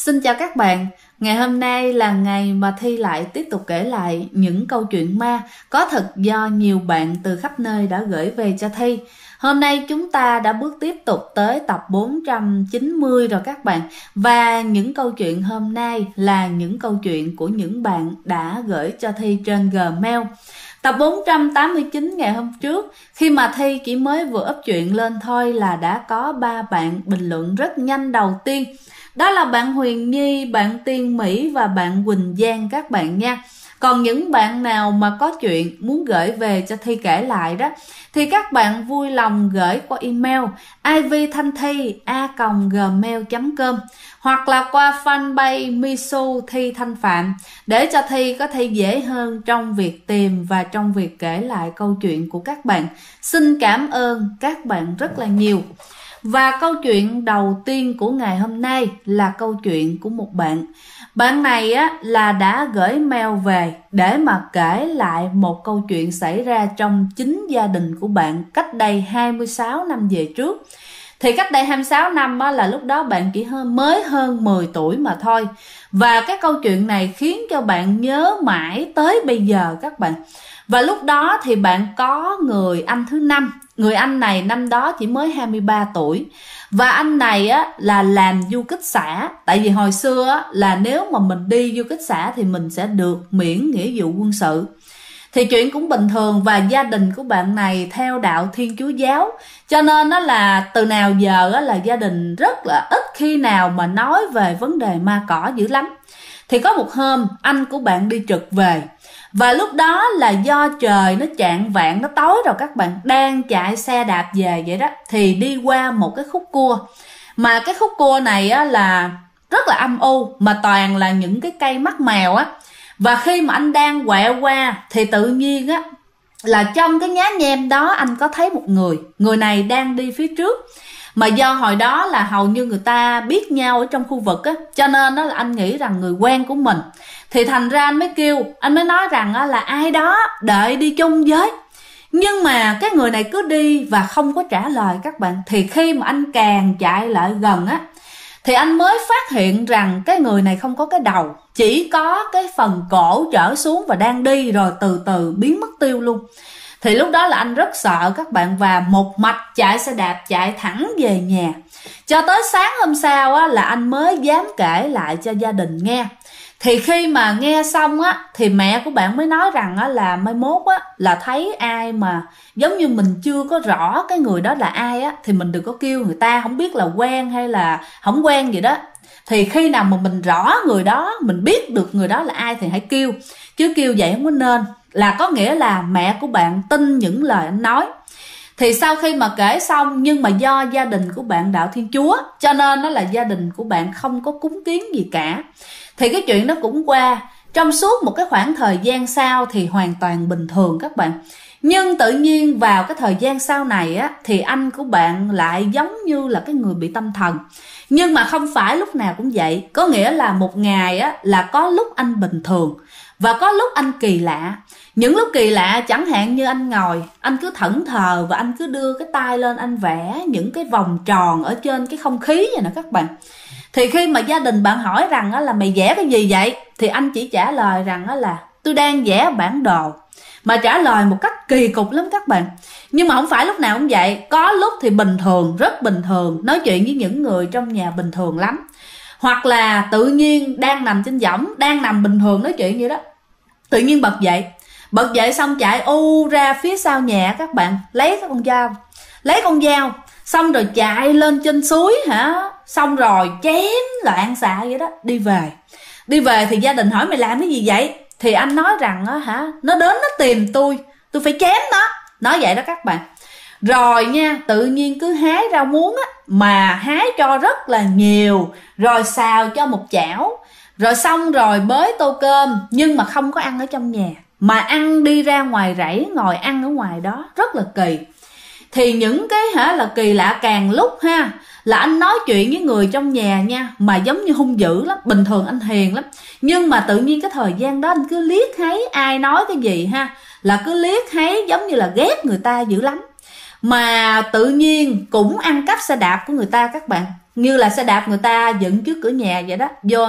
Xin chào các bạn, ngày hôm nay là ngày mà Thi lại tiếp tục kể lại những câu chuyện ma có thật do nhiều bạn từ khắp nơi đã gửi về cho Thi. Hôm nay chúng ta đã bước tiếp tục tới tập 490 rồi các bạn. Và những câu chuyện hôm nay là những câu chuyện của những bạn đã gửi cho Thi trên Gmail. Tập 489 ngày hôm trước, khi mà Thi chỉ mới vừa up chuyện lên thôi là đã có 3 bạn bình luận rất nhanh đầu tiên. Đó là bạn Huyền Nhi, bạn Tiên Mỹ và bạn Quỳnh Giang các bạn nha. Còn những bạn nào mà có chuyện muốn gửi về cho Thi kể lại đó thì các bạn vui lòng gửi qua email ivthanthi@gmail.com hoặc là qua fanpage Misu Thi Thanh Phạm để cho Thi có thể dễ hơn trong việc tìm và trong việc kể lại câu chuyện của các bạn. Xin cảm ơn các bạn rất là nhiều. Và câu chuyện đầu tiên của ngày hôm nay là câu chuyện của một bạn. Bạn này là đã gửi mail về để mà kể lại một câu chuyện xảy ra trong chính gia đình của bạn cách đây 26 năm về trước. Thì cách đây 26 năm là lúc đó bạn chỉ mới hơn 10 tuổi mà thôi. Và cái câu chuyện này khiến cho bạn nhớ mãi tới bây giờ các bạn. Và lúc đó thì bạn có người anh thứ 5. Người anh này năm đó chỉ mới 23 tuổi. Và anh này là làm du kích xã. Tại vì hồi xưa là nếu mà mình đi du kích xã thì mình sẽ được miễn nghĩa vụ quân sự. Thì chuyện cũng bình thường và gia đình của bạn này theo đạo Thiên Chúa giáo. Cho nên là từ nào giờ là gia đình rất là ít khi nào mà nói về vấn đề ma cỏ dữ lắm. Thì có một hôm anh của bạn đi trực về. Và lúc đó là do trời nó chạng vạng, nó tối rồi các bạn, đang chạy xe đạp về vậy đó. Thì đi qua một cái khúc cua. Mà cái khúc cua này là rất là âm u, mà toàn là những cái cây mắc mèo á. Và khi mà anh đang quẹo qua thì tự nhiên là trong cái nhá nhem đó anh có thấy một người. Người này đang đi phía trước. Mà do hồi đó là hầu như người ta biết nhau ở trong khu vực cho nên là anh nghĩ rằng người quen của mình. Thì thành ra anh mới kêu, anh mới nói rằng là ai đó đợi đi chung với. Nhưng mà cái người này cứ đi và không có trả lời các bạn. Thì khi mà anh càng chạy lại gần thì anh mới phát hiện rằng cái người này không có cái đầu, chỉ có cái phần cổ trở xuống và đang đi rồi từ từ biến mất tiêu luôn. Thì lúc đó là anh rất sợ các bạn và một mạch chạy xe đạp chạy thẳng về nhà. Cho tới sáng hôm sau là anh mới dám kể lại cho gia đình nghe. Thì khi mà nghe xong thì mẹ của bạn mới nói rằng là mai mốt là thấy ai mà giống như mình chưa có rõ cái người đó là ai thì mình đừng có kêu người ta, không biết là quen hay là không quen gì đó. Thì khi nào mà mình rõ người đó, mình biết được người đó là ai thì hãy kêu. Chứ kêu vậy không có nên, là có nghĩa là mẹ của bạn tin những lời anh nói. Thì sau khi mà kể xong, nhưng mà do gia đình của bạn đạo Thiên Chúa cho nên là gia đình của bạn không có cúng kiến gì cả. Thì cái chuyện đó cũng qua. Trong suốt một cái khoảng thời gian sau thì hoàn toàn bình thường các bạn. Nhưng tự nhiên vào cái thời gian sau này thì anh của bạn lại giống như là cái người bị tâm thần. Nhưng mà không phải lúc nào cũng vậy. Có nghĩa là một ngày là có lúc anh bình thường và có lúc anh kỳ lạ. Những lúc kỳ lạ chẳng hạn như anh ngồi, anh cứ thẫn thờ và anh cứ đưa cái tay lên anh vẽ những cái vòng tròn ở trên cái không khí vậy nè các bạn. Thì khi mà gia đình bạn hỏi rằng là mày vẽ cái gì vậy? Thì anh chỉ trả lời rằng là tôi đang vẽ bản đồ. Mà trả lời một cách kỳ cục lắm các bạn. Nhưng mà không phải lúc nào cũng vậy. Có lúc thì bình thường, rất bình thường, nói chuyện với những người trong nhà bình thường lắm. Hoặc là tự nhiên đang nằm trên võng, đang nằm bình thường nói chuyện vậy đó, tự nhiên bật dậy. Bật dậy xong chạy ra phía sau nhà các bạn, lấy con dao, xong rồi chạy lên trên suối xong rồi chém loạn xạ vậy đó, đi về thì gia đình hỏi mày làm cái gì vậy? Thì anh nói rằng nó đến nó tìm tôi phải chém nó, nói vậy đó các bạn. Rồi nha, tự nhiên cứ hái rau muống mà hái cho rất là nhiều, rồi xào cho một chảo, rồi xong rồi bới tô cơm, nhưng mà không có ăn ở trong nhà mà ăn đi ra ngoài rẫy ngồi ăn ở ngoài đó, rất là kỳ. Thì những cái là kỳ lạ càng lúc là anh nói chuyện với người trong nhà nha, mà giống như hung dữ lắm. Bình thường anh hiền lắm, nhưng mà tự nhiên cái thời gian đó anh cứ liếc thấy ai nói cái gì là cứ liếc thấy giống như là ghét người ta dữ lắm. Mà tự nhiên cũng ăn cắp xe đạp của người ta các bạn. như là xe đạp người ta dựng trước cửa nhà vậy đó, vô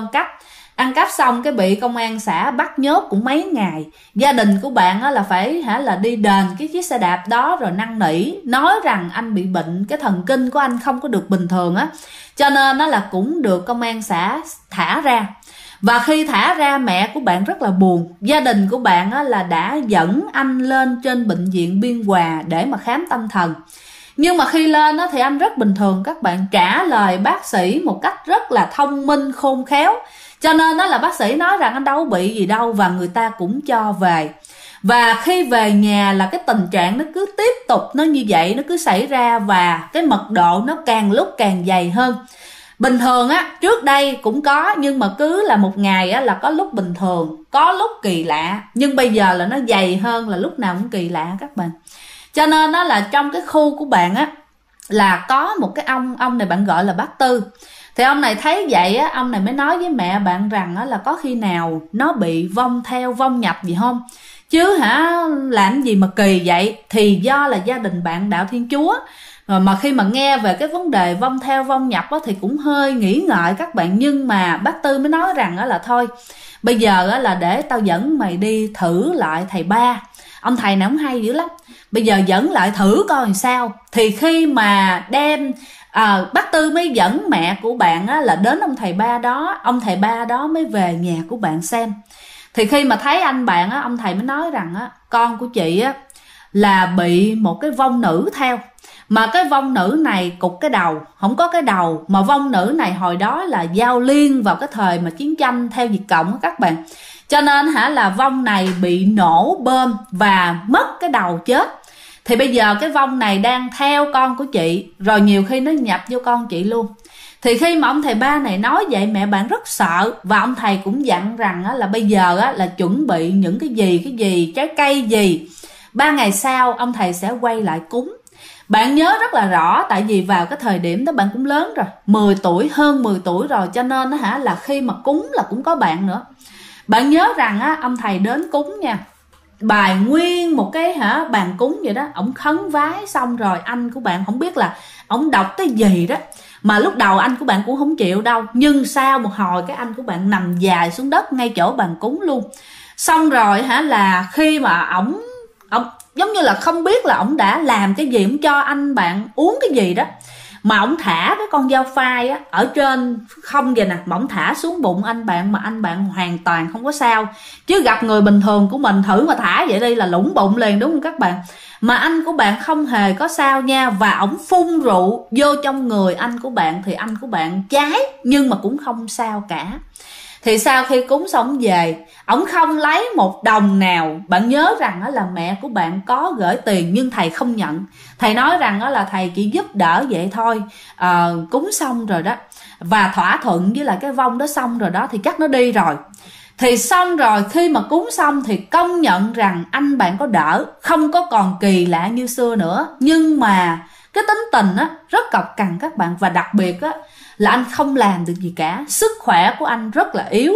ăn cắp xong cái bị công an xã bắt nhốt cũng mấy ngày. Gia đình của bạn á là phải là đi đền cái chiếc xe đạp đó, rồi năn nỉ nói rằng anh bị bệnh, cái thần kinh của anh không có được bình thường á, cho nên nó là cũng được công an xã thả ra. Và khi thả ra, mẹ của bạn rất là buồn. Gia đình của bạn á là đã dẫn anh lên trên bệnh viện Biên Hòa để mà khám tâm thần. Nhưng mà khi lên á thì anh rất bình thường, các bạn, trả lời bác sĩ một cách rất là thông minh khôn khéo. Cho nên đó là bác sĩ nói rằng anh đâu bị gì đâu, và người ta cũng cho về. Và khi về nhà là cái tình trạng nó cứ tiếp tục nó như vậy, nó cứ xảy ra, và cái mật độ nó càng lúc càng dày hơn. Bình thường á, trước đây cũng có, nhưng mà cứ là một ngày á là có lúc bình thường, có lúc kỳ lạ. Nhưng bây giờ là nó dày hơn, là lúc nào cũng kỳ lạ các bạn. Cho nên đó là trong cái khu của bạn á là có một cái ông này bạn gọi là bác Tư. Thì ông này thấy vậy á, ông này mới nói với mẹ bạn rằng á là có khi nào nó bị vong theo vong nhập gì không, chứ làm gì mà kỳ vậy. Thì do là gia đình bạn đạo Thiên Chúa, mà khi mà nghe về cái vấn đề vong theo vong nhập á thì cũng hơi nghĩ ngợi các bạn. Nhưng mà bác Tư mới nói rằng á là thôi, bây giờ á là để tao dẫn mày đi thử lại thầy Ba. Ông thầy này ông hay dữ lắm, bây giờ dẫn lại thử coi làm sao. Thì khi mà đem bác Tư mới dẫn mẹ của bạn á là đến ông thầy Ba đó. Ông thầy Ba đó mới về nhà của bạn xem. Thì khi mà thấy anh bạn á, ông thầy mới nói rằng á, con của chị á là bị một cái vong nữ theo. Mà cái vong nữ này cụt cái đầu, không có cái đầu. Mà vong nữ này hồi đó là giao liên vào cái thời mà chiến tranh theo Việt Cộng á các bạn. Cho nên là vong này bị nổ bơm và mất cái đầu chết. Thì bây giờ cái vong này đang theo con của chị, rồi nhiều khi nó nhập vô con chị luôn. Thì khi mà ông thầy Ba này nói vậy, mẹ bạn rất sợ. Và ông thầy cũng dặn rằng là bây giờ là chuẩn bị những cái gì, trái cây gì. 3 ngày sau ông thầy sẽ quay lại cúng. Bạn nhớ rất là rõ, tại vì vào cái thời điểm đó bạn cũng lớn rồi, 10 tuổi, hơn 10 tuổi rồi. Cho nên là khi mà cúng là cũng có bạn nữa. Bạn nhớ rằng ông thầy đến cúng nha, bài nguyên một cái bàn cúng vậy đó. Ổng khấn vái xong rồi anh của bạn không biết là ổng đọc cái gì đó, mà lúc đầu anh của bạn cũng không chịu đâu. Nhưng sau một hồi cái anh của bạn nằm dài xuống đất ngay chỗ bàn cúng luôn. Xong rồi là khi mà ổng giống như là không biết là ổng đã làm cái gì, ổng cho anh bạn uống cái gì đó, mà ổng thả cái con dao phai á ở trên không vậy nè, mà ổng thả xuống bụng anh bạn, mà anh bạn hoàn toàn không có sao. Chứ gặp người bình thường của mình thử mà thả vậy đi là lủng bụng liền, đúng không các bạn? Mà anh của bạn không hề có sao nha. Và ổng phun rượu vô trong người anh của bạn, thì anh của bạn cháy nhưng mà cũng không sao cả. Thì sau khi cúng xong về, ổng không lấy một đồng nào. Bạn nhớ rằng là mẹ của bạn có gửi tiền nhưng thầy không nhận. Thầy nói rằng là thầy chỉ giúp đỡ vậy thôi, cúng xong rồi đó và thỏa thuận với lại cái vong đó xong rồi đó thì chắc nó đi rồi. Thì xong rồi khi mà cúng xong thì công nhận rằng anh bạn có đỡ, không có còn kỳ lạ như xưa nữa. Nhưng mà cái tính tình rất cọc cằn các bạn. Và đặc biệt là anh không làm được gì cả. Sức khỏe của anh rất là yếu,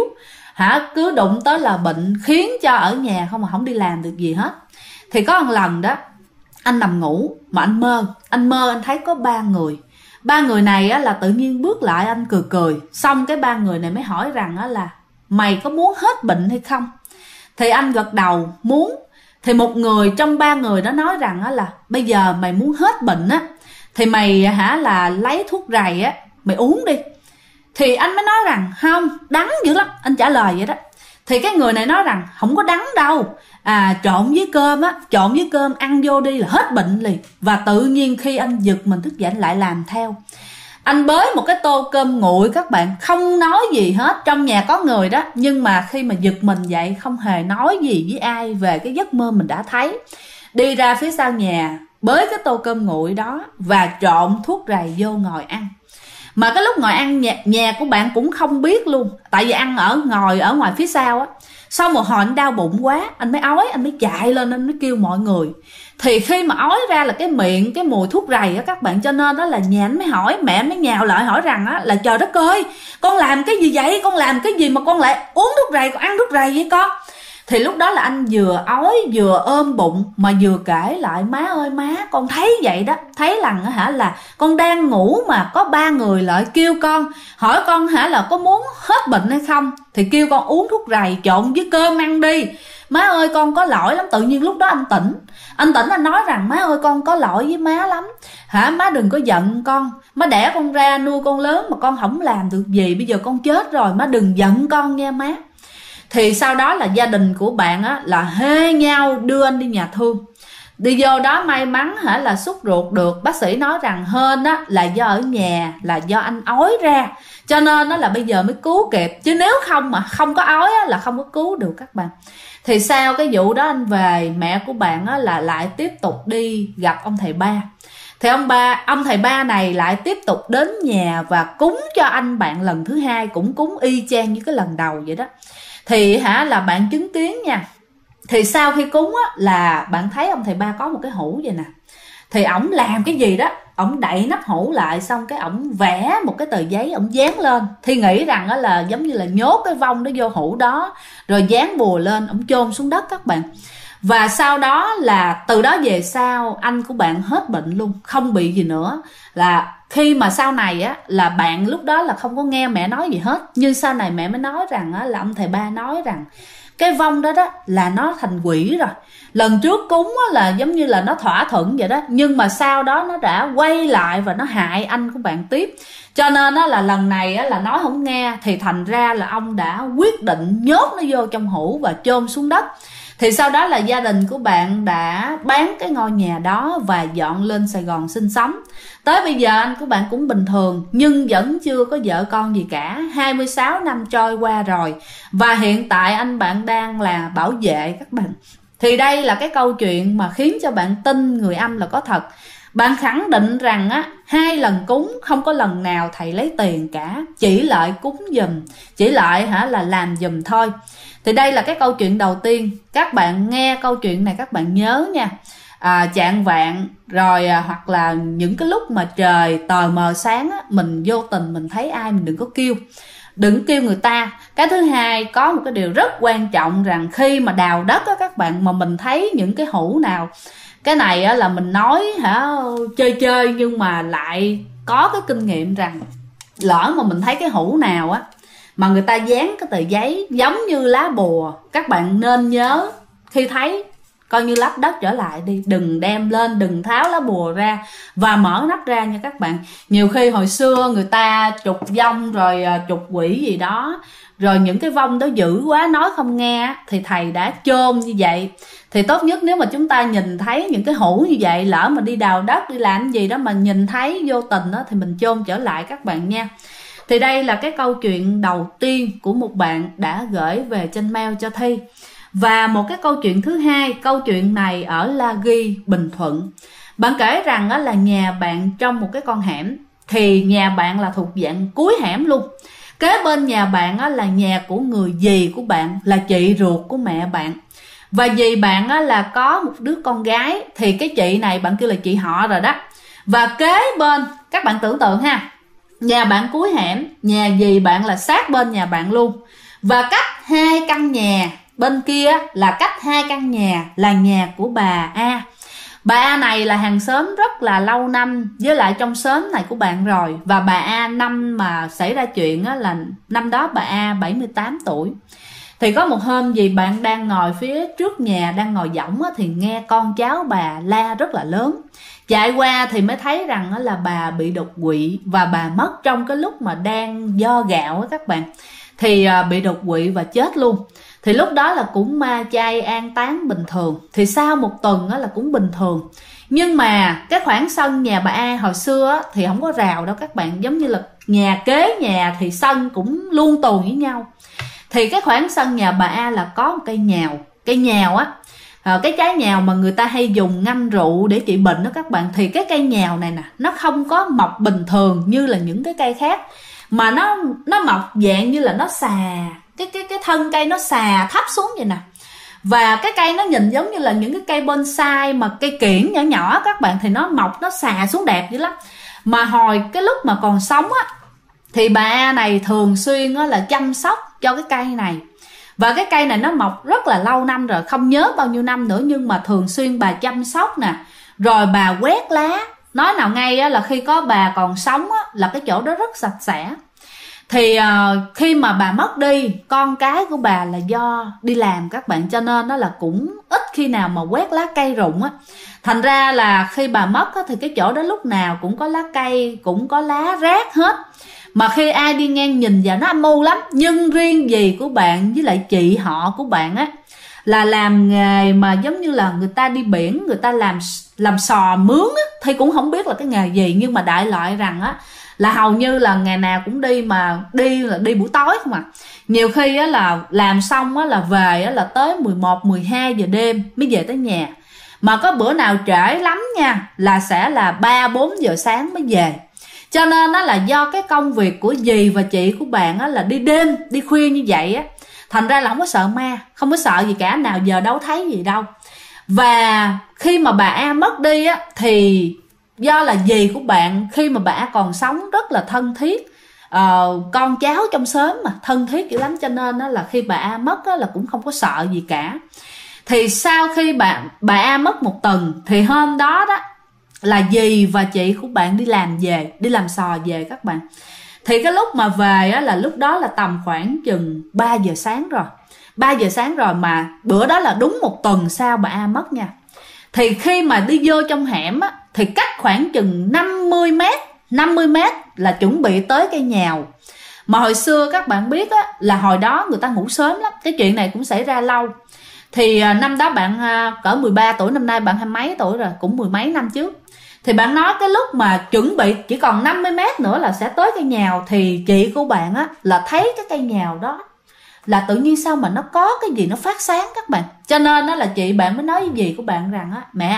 cứ đụng tới là bệnh, khiến cho ở nhà không mà không đi làm được gì hết. Thì có một lần đó anh nằm ngủ mà anh mơ anh thấy có 3 người. 3 người này là tự nhiên bước lại anh cười. Xong cái 3 người này mới hỏi rằng là mày có muốn hết bệnh hay không? Thì anh gật đầu muốn. Thì một người trong 3 người đó nói rằng là bây giờ mày muốn hết bệnh thì mày là lấy thuốc rầy mày uống đi. Thì anh mới nói rằng không, đắng dữ lắm, anh trả lời vậy đó. Thì cái người này nói rằng không có đắng đâu, trộn với cơm ăn vô đi là hết bệnh liền. Và tự nhiên khi anh giật mình thức dậy anh lại làm theo. Anh bới một cái tô cơm nguội các bạn, không nói gì hết. Trong nhà có người đó, nhưng mà khi mà giật mình dậy không hề nói gì với ai về cái giấc mơ mình đã thấy. Đi ra phía sau nhà, bới cái tô cơm nguội đó và trộn thuốc rầy vô ngồi ăn. Mà cái lúc ngồi ăn nhà của bạn cũng không biết luôn, tại vì ăn ngồi ở ngoài phía sau Sau một hồi anh đau bụng quá, anh mới ói, anh mới chạy lên, anh mới kêu mọi người. Thì khi mà ói ra là cái miệng, cái mùi thuốc rầy các bạn. Cho nên đó là nhà anh mới hỏi, mẹ anh mới nhào lại hỏi rằng là trời đất ơi, con làm cái gì vậy? Con làm cái gì mà con lại uống thuốc rầy, con ăn thuốc rầy vậy con? Thì lúc đó là anh vừa ói vừa ôm bụng mà vừa kể lại: má ơi má, con thấy vậy đó, thấy rằng là con đang ngủ mà có 3 người lại kêu con, hỏi con là có muốn hết bệnh hay không, thì kêu con uống thuốc rầy trộn với cơm ăn đi. Má ơi con có lỗi lắm. Tự nhiên lúc đó anh tỉnh, anh nói rằng: má ơi con có lỗi với má lắm, má đừng có giận con, má đẻ con ra nuôi con lớn mà con không làm được gì, bây giờ con chết rồi, má đừng giận con nha má. Thì sau đó là gia đình của bạn là hê nhau đưa anh đi nhà thương. Đi vô đó may mắn là xúc ruột được, bác sĩ nói rằng hên là do ở nhà, là do anh ói ra, cho nên là bây giờ mới cứu kịp, chứ nếu không mà không có ói là không có cứu được các bạn. Thì sau cái vụ đó anh về, mẹ của bạn là lại tiếp tục đi gặp ông thầy Ba. Thì ông thầy Ba này lại tiếp tục đến nhà và cúng cho anh bạn lần thứ hai, cũng cúng y chang như cái lần đầu vậy đó. Thì là bạn chứng kiến nha. Thì sau khi cúng là bạn thấy ông thầy Ba có một cái hũ vậy nè. Thì ổng làm cái gì đó, ổng đậy nắp hũ lại, xong cái ổng vẽ một cái tờ giấy ổng dán lên. Thì nghĩ rằng là giống như là nhốt cái vong đó vô hũ đó, rồi dán bùa lên, ổng chôn xuống đất các bạn. Và sau đó là từ đó về sau anh của bạn hết bệnh luôn, không bị gì nữa. Là khi mà sau này là bạn lúc đó là không có nghe mẹ nói gì hết, nhưng sau này mẹ mới nói rằng là ông thầy Ba nói rằng cái vong đó là nó thành quỷ rồi. Lần trước cúng là giống như là nó thỏa thuận vậy đó, nhưng mà sau đó nó đã quay lại và nó hại anh của bạn tiếp. Cho nên là lần này là nói không nghe, thì thành ra là ông đã quyết định nhốt nó vô trong hũ và chôn xuống đất. Thì sau đó là gia đình của bạn đã bán cái ngôi nhà đó và dọn lên Sài Gòn sinh sống. Tới bây giờ anh của bạn cũng bình thường, nhưng vẫn chưa có vợ con gì cả. 26 năm trôi qua rồi, và hiện tại anh bạn đang là bảo vệ các bạn. Thì đây là cái câu chuyện mà khiến cho bạn tin người âm là có thật. Bạn khẳng định rằng 2 lần cúng không có lần nào thầy lấy tiền cả, chỉ lại cúng giùm, chỉ lại là làm giùm thôi. Thì đây là cái câu chuyện đầu tiên. Các bạn nghe câu chuyện này các bạn nhớ nha, chạng vạng rồi hoặc là những cái lúc mà trời tờ mờ sáng mình vô tình mình thấy ai mình đừng có kêu, đừng kêu người ta. Cái thứ hai, có một cái điều rất quan trọng rằng khi mà đào đất các bạn, mà mình thấy những cái hũ nào, cái này là mình nói chơi chơi, nhưng mà lại có cái kinh nghiệm rằng lỡ mà mình thấy cái hũ nào mà người ta dán cái tờ giấy giống như lá bùa, các bạn nên nhớ khi thấy coi như lắp đất trở lại đi, đừng đem lên, đừng tháo lá bùa ra và mở nắp ra nha các bạn. Nhiều khi hồi xưa người ta trục vong rồi trục quỷ gì đó, rồi những cái vong đó dữ quá nói không nghe, thì thầy đã chôn như vậy. Thì tốt nhất nếu mà chúng ta nhìn thấy những cái hũ như vậy, lỡ mà đi đào đất đi làm gì đó mà nhìn thấy vô tình đó, thì mình chôn trở lại các bạn nha. Thì đây là cái câu chuyện đầu tiên của một bạn đã gửi về trên mail cho Thi. Và một cái câu chuyện thứ hai, câu chuyện này ở La Ghi, Bình Thuận. Bạn kể rằng là nhà bạn trong một cái con hẻm, thì nhà bạn là thuộc dạng cuối hẻm luôn. Kế bên nhà bạn là nhà của người dì của bạn, là chị ruột của mẹ bạn. Và dì bạn là có một đứa con gái, thì cái chị này bạn kêu là chị họ rồi đó. Và kế bên, các bạn tưởng tượng ha, nhà bạn cuối hẻm, nhà dì bạn là sát bên nhà bạn luôn. Và cách 2 căn nhà bên kia là cách 2 căn nhà là nhà của bà A. Bà A này là hàng xóm rất là lâu năm với lại trong xóm này của bạn rồi. Và bà A năm mà xảy ra chuyện là năm đó bà A 78 tuổi. Thì có một hôm dì bạn đang ngồi phía trước nhà, đang ngồi võng thì nghe con cháu bà la rất là lớn. Chạy qua thì mới thấy rằng là bà bị đột quỵ, và bà mất trong cái lúc mà đang do gạo các bạn. Thì bị đột quỵ và chết luôn. Thì lúc đó là cũng ma chay an táng bình thường. Thì sau một tuần là cũng bình thường. Nhưng mà cái khoảng sân nhà bà A hồi xưa thì không có rào đâu các bạn. Giống như là nhà kế nhà thì sân cũng luôn tồn với nhau. Thì cái khoảng sân nhà bà A là có một cây nhào. Cây nhào cái trái nhào mà người ta hay dùng ngâm rượu để trị bệnh đó các bạn. Thì cái cây nhào này nè, nó không có mọc bình thường như là những cái cây khác, mà nó mọc dạng như là nó xà, cái thân cây nó xà thấp xuống vậy nè. Và cái cây nó nhìn giống như là những cái cây bonsai mà cây kiểng nhỏ nhỏ các bạn, thì nó mọc nó xà xuống đẹp dữ lắm. Mà hồi cái lúc mà còn sống thì bà này thường xuyên là chăm sóc cho cái cây này. Và cái cây này nó mọc rất là lâu năm rồi, không nhớ bao nhiêu năm nữa, nhưng mà thường xuyên bà chăm sóc nè, rồi bà quét lá. Nói nào ngay á, là khi có bà còn sống á, là cái chỗ đó rất sạch sẽ. Thì khi mà bà mất đi, con cái của bà là do đi làm các bạn, cho nên đó là cũng ít khi nào mà quét lá cây rụng á. Thành ra là khi bà mất á, thì cái chỗ đó lúc nào cũng có lá cây, cũng có lá rác hết. Mà khi ai đi ngang nhìn vào nó âm u lắm. Nhưng riêng dì của bạn với lại chị họ của bạn á, là làm nghề mà giống như là người ta đi biển, người ta làm sò mướn á, thì cũng không biết là cái nghề gì. Nhưng mà đại loại rằng á, là hầu như là ngày nào cũng đi, mà đi là đi buổi tối không à. Nhiều khi á là làm xong á là về á là tới 11, 12 giờ đêm mới về tới nhà. Mà có bữa nào trễ lắm nha, là sẽ là 3, 4 giờ sáng mới về. Cho nên đó là do cái công việc của dì và chị của bạn á là đi đêm, đi khuya như vậy á, thành ra là không có sợ ma, không có sợ gì cả, nào giờ đâu thấy gì đâu. Và khi mà bà A mất đi á, thì do là dì của bạn khi mà bà A còn sống rất là thân thiết, con cháu trong xóm mà thân thiết dữ lắm, cho nên đó là khi bà A mất á, là cũng không có sợ gì cả. Thì sau khi bà A mất một tuần, thì hôm đó đó là dì và chị của bạn đi làm về, đi làm sò về các bạn. Thì cái lúc mà về á, là lúc đó là tầm khoảng chừng 3 giờ sáng rồi. 3 giờ sáng rồi, mà bữa đó là đúng một tuần sau bà A mất nha. Thì khi mà đi vô trong hẻm á, thì cách khoảng chừng 50 mét là chuẩn bị tới cây nhào. Mà hồi xưa các bạn biết á, là hồi đó người ta ngủ sớm lắm. Cái chuyện này cũng xảy ra lâu. Thì năm đó bạn cỡ 13 tuổi, năm nay bạn 20 mấy tuổi rồi, cũng 10 mấy năm trước. Thì bạn nói cái lúc mà chuẩn bị chỉ còn 50 mét nữa là sẽ tới cây nhào, thì chị của bạn á là thấy cái cây nhào đó là tự nhiên sao mà nó có cái gì nó phát sáng các bạn. Cho nên đó là chị bạn mới nói với dì của bạn rằng á,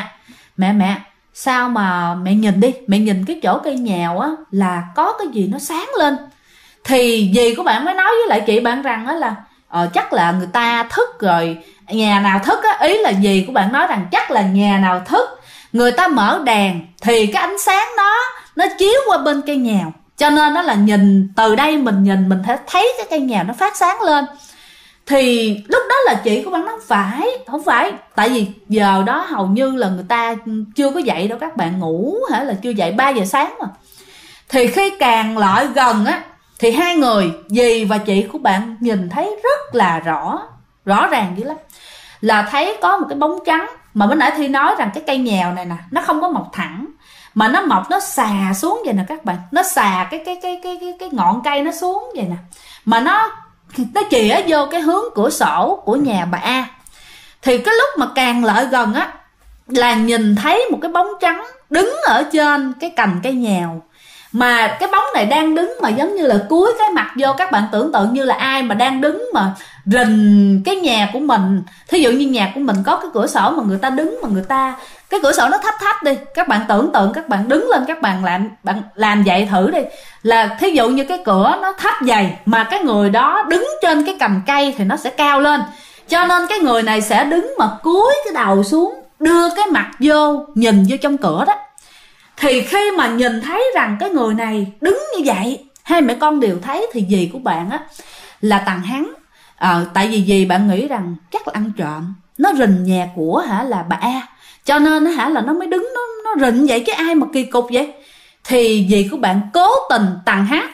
mẹ sao mà mẹ nhìn đi, mẹ nhìn cái chỗ cây nhào á là có cái gì nó sáng lên. Thì dì của bạn mới nói với lại chị bạn rằng á là chắc là người ta thức rồi, nhà nào thức á, ý là dì của bạn nói rằng chắc là nhà nào thức, người ta mở đèn thì cái ánh sáng đó nó chiếu qua bên cây nhào, cho nên đó là nhìn từ đây mình nhìn mình thấy cái cây nhào nó phát sáng lên. Thì lúc đó là chị của bạn nói không phải, tại vì giờ đó hầu như là người ta chưa có dậy đâu các bạn, ngủ hả là chưa dậy, 3 giờ sáng mà. Thì khi càng lại gần á, thì hai người dì và chị của bạn nhìn thấy rất là rõ ràng dữ lắm, là thấy có một cái bóng trắng. Mà bữa nãy Thi nói rằng cái cây nhào này nè, nó không có mọc thẳng, mà nó mọc nó xà xuống vậy nè các bạn, nó xà cái ngọn cây nó xuống vậy nè, mà nó chìa vô cái hướng cửa sổ của nhà bà A. Thì cái lúc mà càng lại gần á, là nhìn thấy một cái bóng trắng đứng ở trên cái cành cây nhào. Mà cái bóng này đang đứng mà giống như là cúi cái mặt vô, các bạn tưởng tượng như là ai mà đang đứng mà rình cái nhà của mình. Thí dụ như nhà của mình có cái cửa sổ mà người ta đứng, mà người ta cái cửa sổ nó thách đi, các bạn tưởng tượng các bạn đứng lên, các bạn làm vậy thử đi, là thí dụ như cái cửa nó thách dày mà cái người đó đứng trên cái cành cây thì nó sẽ cao lên, cho nên cái người này sẽ đứng mà cúi cái đầu xuống, đưa cái mặt vô nhìn vô trong cửa đó. Thì khi mà nhìn thấy rằng cái người này đứng như vậy, hai mẹ con đều thấy, thì dì của bạn á là tằng hắn. Tại vì dì bạn nghĩ rằng chắc là ăn trộm, nó rình nhà của là bà A, cho nên là nó mới đứng nó rình vậy, chứ ai mà kỳ cục vậy. Thì dì của bạn cố tình tằng hắn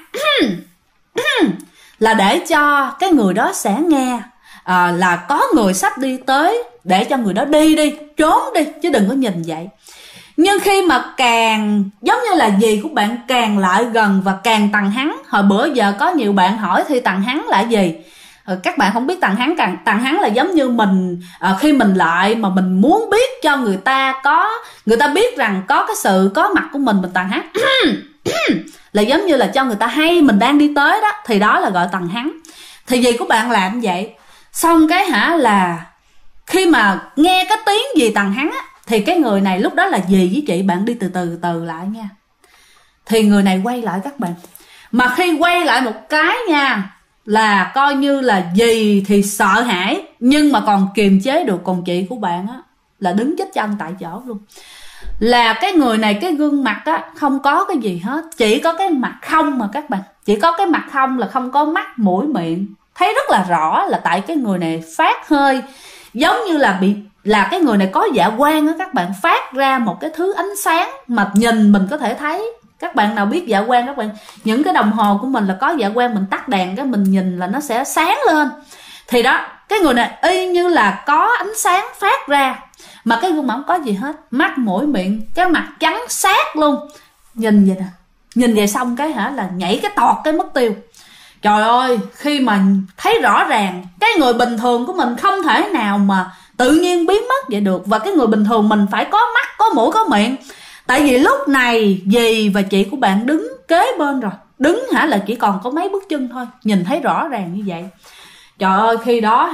là để cho cái người đó sẽ nghe là có người sắp đi tới, để cho người đó đi trốn đi, chứ đừng có nhìn vậy. Nhưng khi mà càng giống như là dì của bạn càng lại gần và càng tằng hắn. Hồi bữa giờ có nhiều bạn hỏi thì tằng hắn là gì, các bạn không biết tằng hắn là giống như mình khi mình lại mà mình muốn biết cho người ta biết rằng có cái sự có mặt của mình tằng hắn là giống như là cho người ta hay mình đang đi tới đó, thì đó là gọi tằng hắn. Thì dì của bạn làm vậy xong cái là khi mà nghe cái tiếng gì tằng hắn á, thì cái người này lúc đó là dì với chị bạn đi từ lại nha. Thì người này quay lại các bạn, mà khi quay lại một cái nha, là coi như là dì thì sợ hãi nhưng mà còn kiềm chế được, còn chị của bạn á là đứng chết chân tại chỗ luôn. Là cái người này cái gương mặt á không có cái gì hết, chỉ có cái mặt không mà các bạn, chỉ có cái mặt không, là không có mắt mũi miệng, thấy rất là rõ là tại cái người này phát hơi giống như là cái người này có dạ quang á các bạn, phát ra một cái thứ ánh sáng mà nhìn mình có thể thấy. Các bạn nào biết dạ quang, các bạn những cái đồng hồ của mình là có dạ quang, mình tắt đèn cái mình nhìn là nó sẽ sáng lên. Thì đó, cái người này y như là có ánh sáng phát ra, mà cái gương mặt không có gì hết, mắt mũi miệng cái mặt trắng sát luôn. Nhìn vậy nè, nhìn vậy xong cái là nhảy cái tọt cái mất tiêu. Trời ơi, khi mà thấy rõ ràng cái người bình thường của mình không thể nào mà tự nhiên biến mất vậy được. Và cái người bình thường mình phải có mắt, có mũi, có miệng. Tại vì lúc này dì và chị của bạn đứng kế bên rồi. Đứng là chỉ còn có mấy bước chân thôi, nhìn thấy rõ ràng như vậy. Trời ơi, khi đó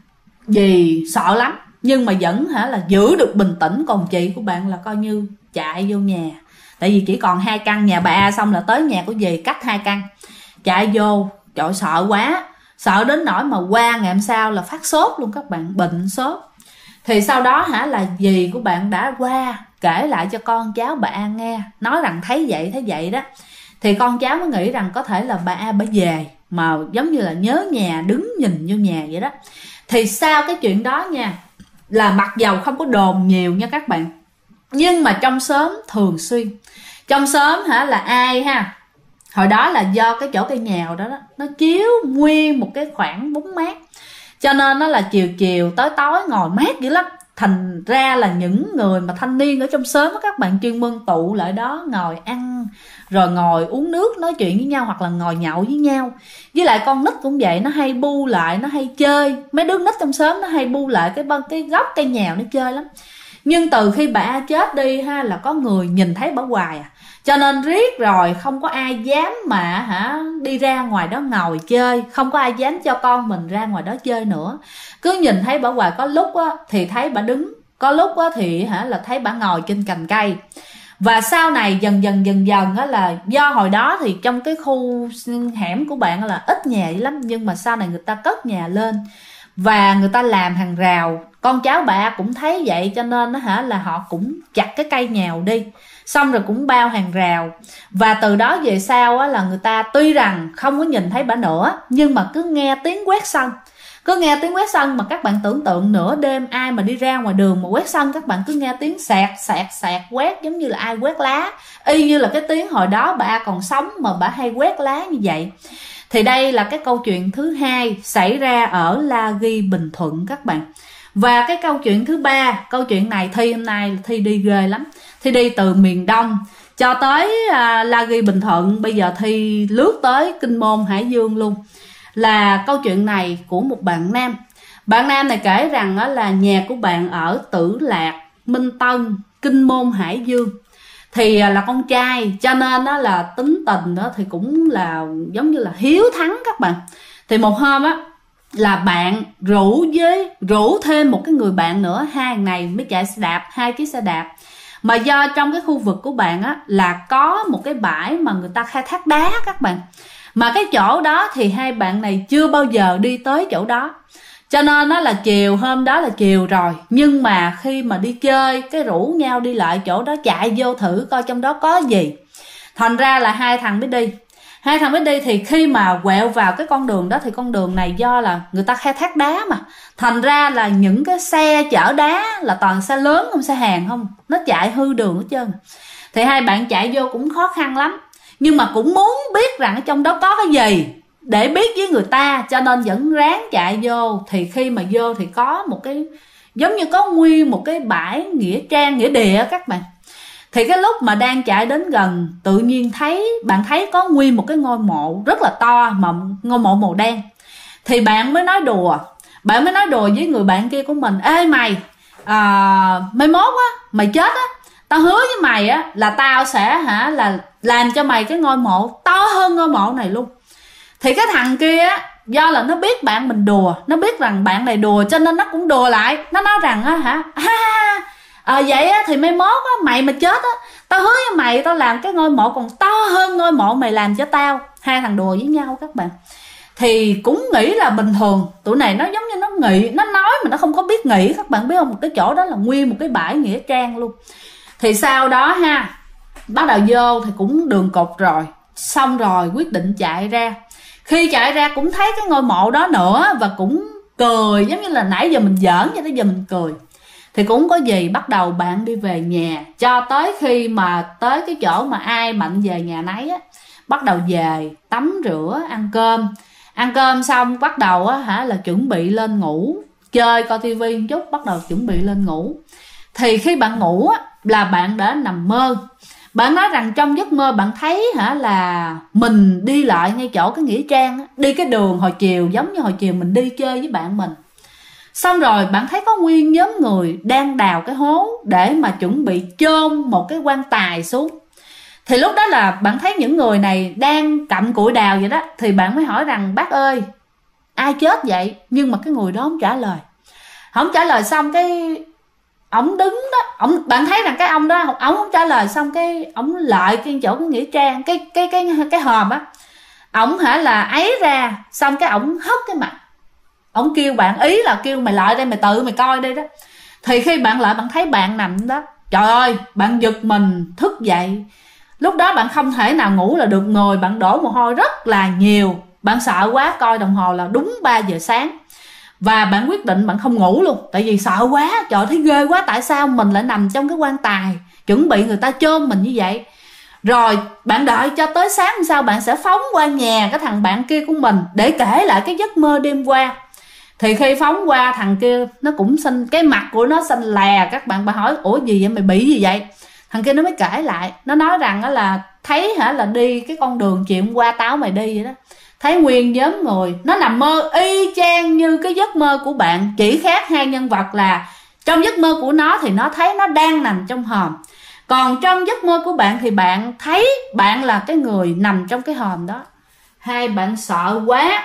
dì sợ lắm, nhưng mà vẫn là giữ được bình tĩnh. Còn chị của bạn là coi như chạy vô nhà. Tại vì chỉ còn 2 căn, nhà bà A xong là tới nhà của dì cách 2 căn. Chạy vô, trời sợ quá, sợ đến nỗi mà qua ngày hôm sau là phát sốt luôn các bạn, bệnh sốt. Thì sau đó là dì của bạn đã qua kể lại cho con cháu bà A nghe, nói rằng thấy vậy đó. Thì con cháu mới nghĩ rằng có thể là bà A bà về, mà giống như là nhớ nhà, đứng nhìn vô nhà vậy đó. Thì sau cái chuyện đó nha, là mặc dầu không có đồn nhiều nha các bạn, nhưng mà trong xóm thường xuyên, trong xóm là ai hồi đó là do cái chỗ cây nhào đó nó chiếu nguyên một cái khoảng bóng mát, cho nên nó là chiều chiều tối tối ngồi mát dữ lắm. Thành ra là những người mà thanh niên ở trong xóm các bạn chuyên môn tụ lại đó ngồi ăn, rồi ngồi uống nước nói chuyện với nhau, hoặc là ngồi nhậu với nhau. Với lại con nít cũng vậy, nó hay bu lại, nó hay chơi. Mấy đứa nít trong xóm nó hay bu lại cái góc cây nhào nó chơi lắm. Nhưng từ khi bà chết đi là có người nhìn thấy bà hoài cho nên riết rồi không có ai dám mà đi ra ngoài đó ngồi chơi, không có ai dám cho con mình ra ngoài đó chơi nữa. Cứ nhìn thấy bà hoài, có lúc thì thấy bà đứng, có lúc thì là thấy bà ngồi trên cành cây. Và sau này dần dần là do hồi đó thì trong cái khu hẻm của bạn là ít nhà dữ lắm, nhưng mà sau này người ta cất nhà lên và người ta làm hàng rào. Con cháu bà cũng thấy vậy, cho nên là họ cũng chặt cái cây nhào đi, xong rồi cũng bao hàng rào. Và từ đó về sau là người ta tuy rằng không có nhìn thấy bà nữa, nhưng mà cứ nghe tiếng quét sân. Cứ nghe tiếng quét sân mà các bạn tưởng tượng nửa đêm ai mà đi ra ngoài đường mà quét sân, các bạn cứ nghe tiếng sẹt quét giống như là ai quét lá, y như là cái tiếng hồi đó bà còn sống mà bà hay quét lá như vậy. Thì đây là cái câu chuyện thứ hai xảy ra ở La Ghi, Bình Thuận các bạn. Và cái câu chuyện thứ ba, câu chuyện này Thi hôm nay Thi đi ghê lắm. Thi đi từ miền Đông cho tới La Ghi, Bình Thuận, bây giờ Thi lướt tới Kinh Môn, Hải Dương luôn. Là câu chuyện này của một bạn nam. Bạn nam này kể rằng là nhà của bạn ở Tử Lạc, Minh Tân, Kinh Môn, Hải Dương. Thì là con trai, cho nên là tính tình thì cũng là giống như là hiếu thắng các bạn. Thì một hôm là bạn rủ thêm một cái người bạn nữa, hai ngày mới chạy xe đạp, 2 chiếc xe đạp. Mà do trong cái khu vực của bạn là có một cái bãi mà người ta khai thác đá các bạn. Mà cái chỗ đó thì hai bạn này chưa bao giờ đi tới chỗ đó, cho nên là chiều hôm đó là chiều rồi, nhưng mà khi mà đi chơi cái rủ nhau đi lại chỗ đó, chạy vô thử coi trong đó có gì. Thành ra là hai thằng mới đi. Thì khi mà quẹo vào cái con đường đó, thì con đường này do là người ta khai thác đá mà, thành ra là những cái xe chở đá là toàn xe lớn không, xe hàng không, nó chạy hư đường hết trơn. Thì hai bạn chạy vô cũng khó khăn lắm, nhưng mà cũng muốn biết rằng ở trong đó có cái gì để biết với người ta, cho nên vẫn ráng chạy vô. Thì khi mà vô thì có một cái giống như có nguyên một cái bãi nghĩa trang, nghĩa địa các bạn. Thì cái lúc mà đang chạy đến gần, tự nhiên bạn thấy có nguyên một cái ngôi mộ rất là to, mà ngôi mộ màu đen. Thì bạn mới nói đùa với người bạn kia của mình: ê mày, mai mốt mày chết tao hứa với mày là tao sẽ là làm cho mày cái ngôi mộ to hơn ngôi mộ này luôn. Thì cái thằng kia do là nó biết bạn mình đùa, nó biết rằng bạn này đùa, cho nên nó cũng đùa lại. Nó nói rằng vậy thì mai mốt mày mà chết tao hứa với mày tao làm cái ngôi mộ còn to hơn ngôi mộ mày làm cho tao. Hai thằng đùa với nhau các bạn. Thì cũng nghĩ là bình thường, tụi này nó giống như nó nghĩ, nó nói mà nó không có biết nghĩ. Các bạn biết không, một cái chỗ đó là nguyên một cái bãi nghĩa trang luôn. Thì sau đó bắt đầu vô thì cũng đường cục rồi, xong rồi quyết định chạy ra. Khi chạy ra cũng thấy cái ngôi mộ đó nữa, và cũng cười, giống như là nãy giờ mình giỡn cho tới giờ mình cười. Thì cũng có gì, bắt đầu bạn đi về nhà, cho tới khi mà tới cái chỗ mà ai mạnh về nhà nấy á, bắt đầu về tắm rửa, ăn cơm xong bắt đầu á là chuẩn bị lên ngủ, chơi coi tivi một chút, bắt đầu chuẩn bị lên ngủ. Thì khi bạn ngủ á là bạn đã nằm mơ. Bạn nói rằng trong giấc mơ bạn thấy là mình đi lại ngay chỗ cái nghĩa trang á, đi cái đường hồi chiều, giống như hồi chiều mình đi chơi với bạn mình. Xong rồi bạn thấy có nguyên nhóm người đang đào cái hố để mà chuẩn bị chôn một cái quan tài xuống. Thì lúc đó là bạn thấy những người này đang cặm cụi đào vậy đó. Thì bạn mới hỏi rằng bác ơi, ai chết vậy? Nhưng mà cái người đó không trả lời. Không trả lời xong cái ổng đứng đó, bạn thấy rằng cái ông đó ổng không trả lời, xong cái ổng lại cái chỗ cái nghĩa trang, cái hòm á, ổng là ấy ra, xong cái ổng hất cái mặt, ổng kêu bạn, ý là kêu mày lại đây, mày tự mày coi đây đó. Thì khi bạn lại, bạn thấy bạn nằm đó, trời ơi, bạn giật mình thức dậy. Lúc đó bạn không thể nào ngủ là được, người bạn đổ mồ hôi rất là nhiều. Bạn sợ quá, coi đồng hồ là đúng 3 giờ sáng. Và bạn quyết định bạn không ngủ luôn, tại vì sợ quá, trời thấy ghê quá, tại sao mình lại nằm trong cái quan tài chuẩn bị người ta chôn mình như vậy. Rồi bạn đợi cho tới sáng hôm sau, bạn sẽ phóng qua nhà cái thằng bạn kia của mình để kể lại cái giấc mơ đêm qua. Thì khi phóng qua, thằng kia nó cũng xinh, cái mặt của nó xanh lè các bạn. Bạn hỏi ủa gì vậy, mày bị gì vậy? Thằng kia nó mới kể lại, nó nói rằng là thấy là đi cái con đường chiều hôm qua táo mày đi vậy đó, thấy nguyên nhóm người, nó nằm mơ y chang như cái giấc mơ của bạn, chỉ khác hai nhân vật là trong giấc mơ của nó thì nó thấy nó đang nằm trong hòm, còn trong giấc mơ của bạn thì bạn thấy bạn là cái người nằm trong cái hòm đó. Hai bạn sợ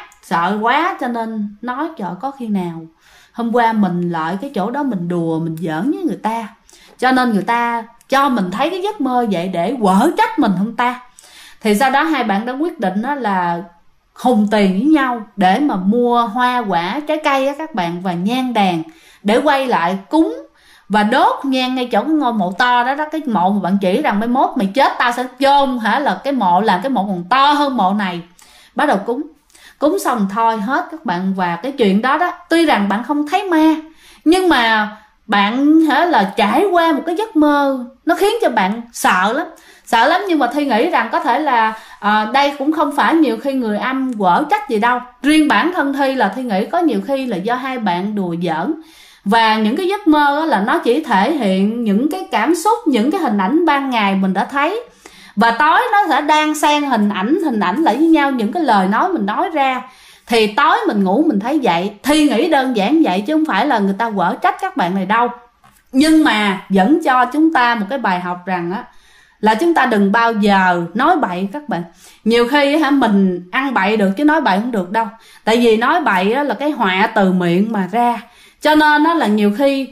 quá cho nên nói trời, có khi nào hôm qua mình lại cái chỗ đó mình đùa, mình giỡn với người ta, cho nên người ta cho mình thấy cái giấc mơ vậy để quở trách mình không ta. Thì sau đó hai bạn đã quyết định đó là hùng tiền với nhau để mà mua hoa quả, trái cây á các bạn, và nhang đèn để quay lại cúng và đốt nhang ngay chỗ cái ngôi mộ to đó, cái mộ mà bạn chỉ rằng mai mốt mày chết tao sẽ chôn là cái mộ, làm cái mộ còn to hơn mộ này. Bắt đầu cúng xong thôi hết các bạn. Và cái chuyện đó đó, tuy rằng bạn không thấy ma, nhưng mà bạn là trải qua một cái giấc mơ nó khiến cho bạn sợ lắm. Nhưng mà Thi nghĩ rằng có thể là đây cũng không phải nhiều khi người âm quở trách gì đâu. Riêng bản thân Thi là Thi nghĩ có nhiều khi là do hai bạn đùa giỡn, và những cái giấc mơ là nó chỉ thể hiện những cái cảm xúc, những cái hình ảnh ban ngày mình đã thấy, và tối nó sẽ đan xen hình ảnh lại với nhau, những cái lời nói mình nói ra. Thì tối mình ngủ mình thấy vậy. Thi nghĩ đơn giản vậy chứ không phải là người ta quở trách các bạn này đâu, nhưng mà vẫn cho chúng ta một cái bài học rằng là chúng ta đừng bao giờ nói bậy các bạn. Nhiều khi mình ăn bậy được chứ nói bậy không được đâu, tại vì nói bậy là cái họa từ miệng mà ra. Cho nên là nhiều khi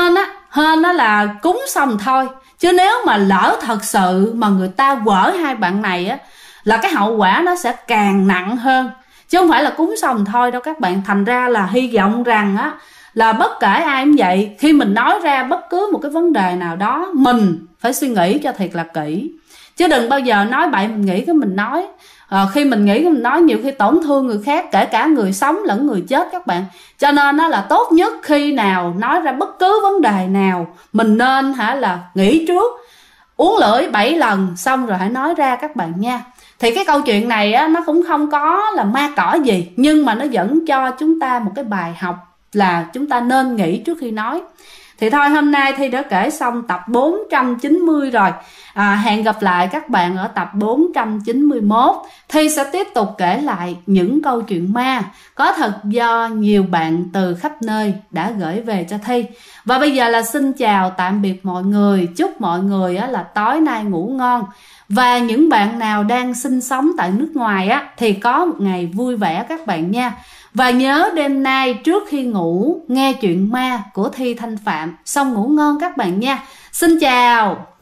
hên là cúng xong thôi, chứ nếu mà lỡ thật sự mà người ta quở hai bạn này là cái hậu quả nó sẽ càng nặng hơn, chứ không phải là cúng xong thôi đâu các bạn. Thành ra là hy vọng rằng là bất kể ai cũng vậy, khi mình nói ra bất cứ một cái vấn đề nào đó, mình phải suy nghĩ cho thiệt là kỹ, chứ đừng bao giờ nói bậy. Mình nghĩ cái mình nói, khi mình nghĩ cái mình nói, nhiều khi tổn thương người khác, kể cả người sống lẫn người chết các bạn. Cho nên nó là tốt nhất khi nào nói ra bất cứ vấn đề nào, mình nên là nghĩ trước, uống lưỡi 7 lần xong rồi hãy nói ra các bạn nha. Thì cái câu chuyện này nó cũng không có là ma cỏ gì, nhưng mà nó vẫn cho chúng ta một cái bài học là chúng ta nên nghĩ trước khi nói. Thì thôi, hôm nay Thi đã kể xong tập 490 rồi. Hẹn gặp lại các bạn ở tập 491. Thi sẽ tiếp tục kể lại những câu chuyện ma có thật do nhiều bạn từ khắp nơi đã gửi về cho Thi. Và bây giờ là xin chào tạm biệt mọi người. Chúc mọi người là tối nay ngủ ngon. Và những bạn nào đang sinh sống tại nước ngoài thì có một ngày vui vẻ các bạn nha. Và nhớ đêm nay trước khi ngủ nghe chuyện ma của Thi Thanh Phạm, xong ngủ ngon các bạn nha. Xin chào.